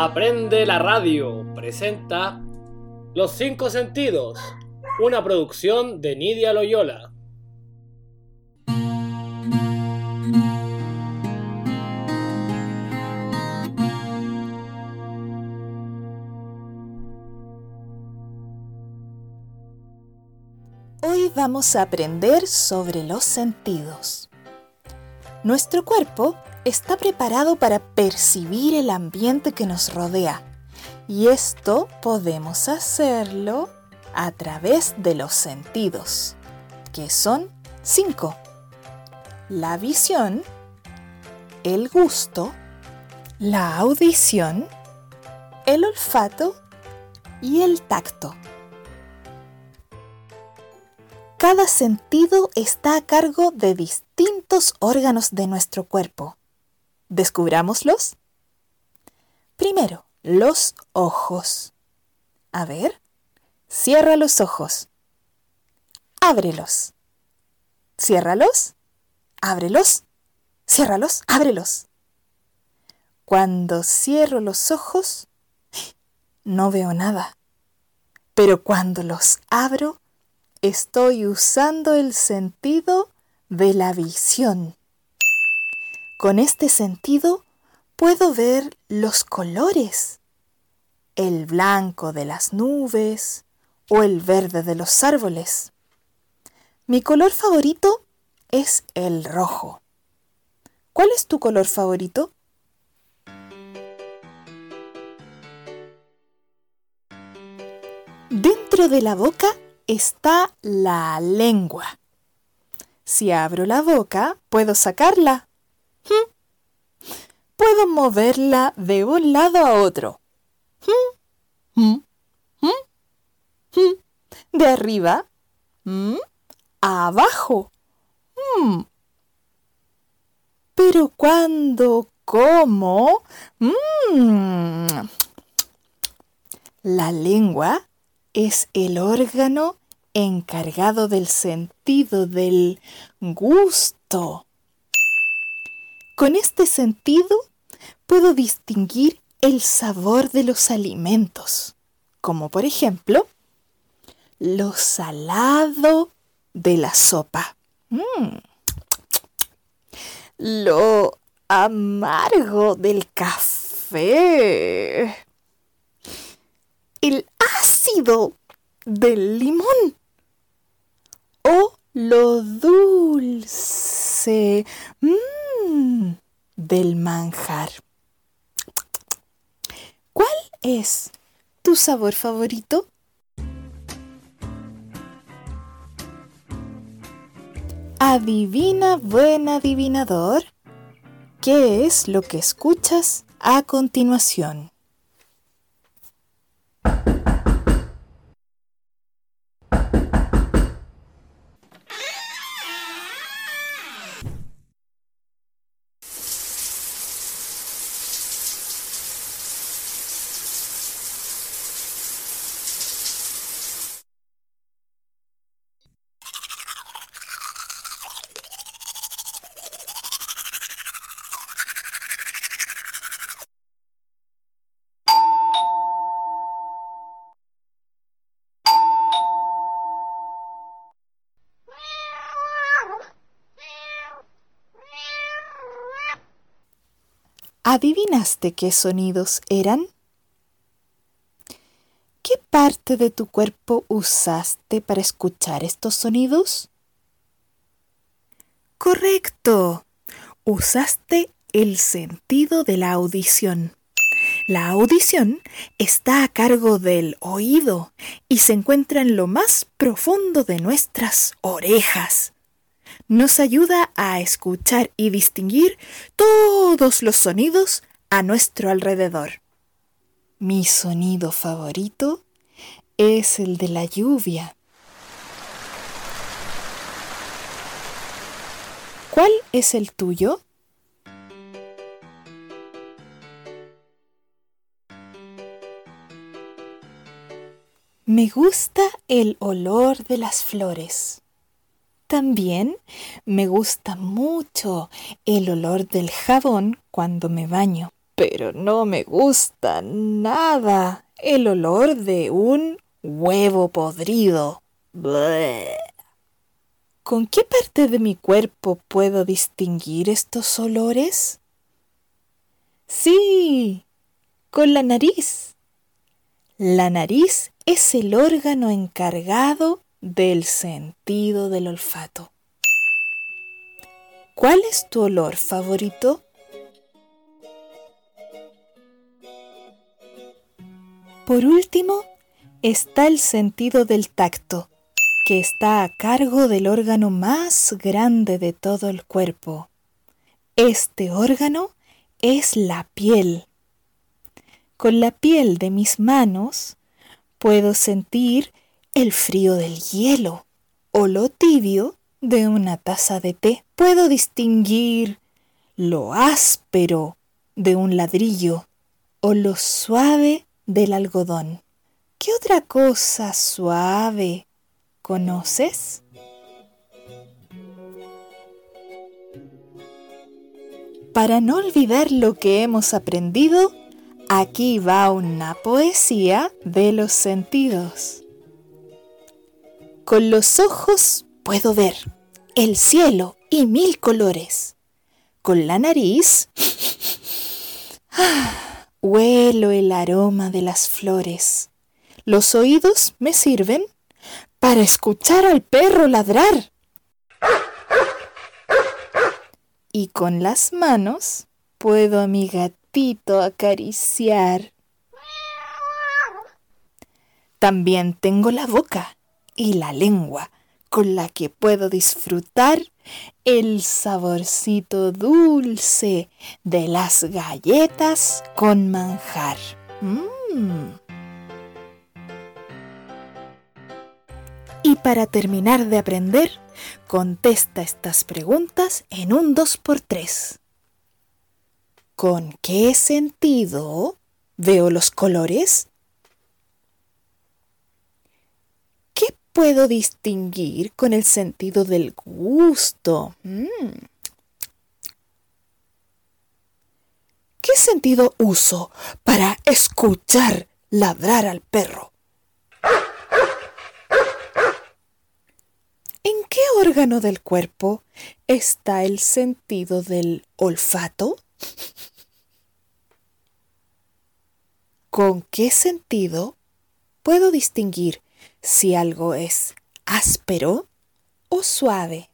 Aprende la Radio presenta Los Cinco Sentidos, una producción de Nidia Loyola. Hoy vamos a aprender sobre los sentidos. Nuestro cuerpo está preparado para percibir el ambiente que nos rodea, y esto podemos hacerlo a través de los sentidos, que son 5: la visión, el gusto, la audición, el olfato y el tacto. Cada sentido está a cargo de distintos órganos de nuestro cuerpo. ¿Descubrámoslos? Primero, los ojos. A ver, cierra los ojos. Ábrelos. Ciérralos. Ábrelos. Ciérralos. Ábrelos. Cuando cierro los ojos, no veo nada. Pero cuando los abro, estoy usando el sentido de la visión. Con este sentido puedo ver los colores, el blanco de las nubes o el verde de los árboles. Mi color favorito es el rojo. ¿Cuál es tu color favorito? Dentro de la boca está la lengua. Si abro la boca, puedo sacarla. Puedo moverla de un lado a otro. De arriba a abajo. Pero cuando como, la lengua es el órgano encargado del sentido del gusto. Con este sentido puedo distinguir el sabor de los alimentos, como por ejemplo, lo salado de la sopa, lo amargo del café, el ácido del limón o lo dulce del manjar. ¿Cuál es tu sabor favorito? Adivina, buen adivinador, ¿qué es lo que escuchas a continuación? ¿Adivinaste qué sonidos eran? ¿Qué parte de tu cuerpo usaste para escuchar estos sonidos? ¡Correcto! Usaste el sentido de la audición. La audición está a cargo del oído y se encuentra en lo más profundo de nuestras orejas. Nos ayuda a escuchar y distinguir todos los sonidos a nuestro alrededor. Mi sonido favorito es el de la lluvia. ¿Cuál es el tuyo? Me gusta el olor de las flores. También me gusta mucho el olor del jabón cuando me baño. pero no me gusta nada el olor de un huevo podrido. Bleh. ¿Con qué parte de mi cuerpo puedo distinguir estos olores? Sí, con la nariz. La nariz es el órgano encargado del sentido del olfato. ¿Cuál es tu olor favorito? Por último, está el sentido del tacto, que está a cargo del órgano más grande de todo el cuerpo. Este órgano es la piel. Con la piel de mis manos puedo sentir el frío del hielo o lo tibio de una taza de té. Puedo distinguir lo áspero de un ladrillo o lo suave del algodón. ¿Qué otra cosa suave conoces? Para no olvidar lo que hemos aprendido, aquí va una poesía de los sentidos. Con los ojos puedo ver el cielo y 1000 colores. Con la nariz huelo el aroma de las flores. Los oídos me sirven para escuchar al perro ladrar. Y con las manos puedo a mi gatito acariciar. También tengo la boca y la lengua con la que puedo disfrutar el saborcito dulce de las galletas con manjar. Y para terminar de aprender, contesta estas preguntas en un 2x3. ¿Con qué sentido veo los colores? ¿Qué puedo distinguir con el sentido del gusto? ¿Qué sentido uso para escuchar ladrar al perro? ¿En qué órgano del cuerpo está el sentido del olfato? ¿Con qué sentido puedo distinguir si algo es áspero o suave?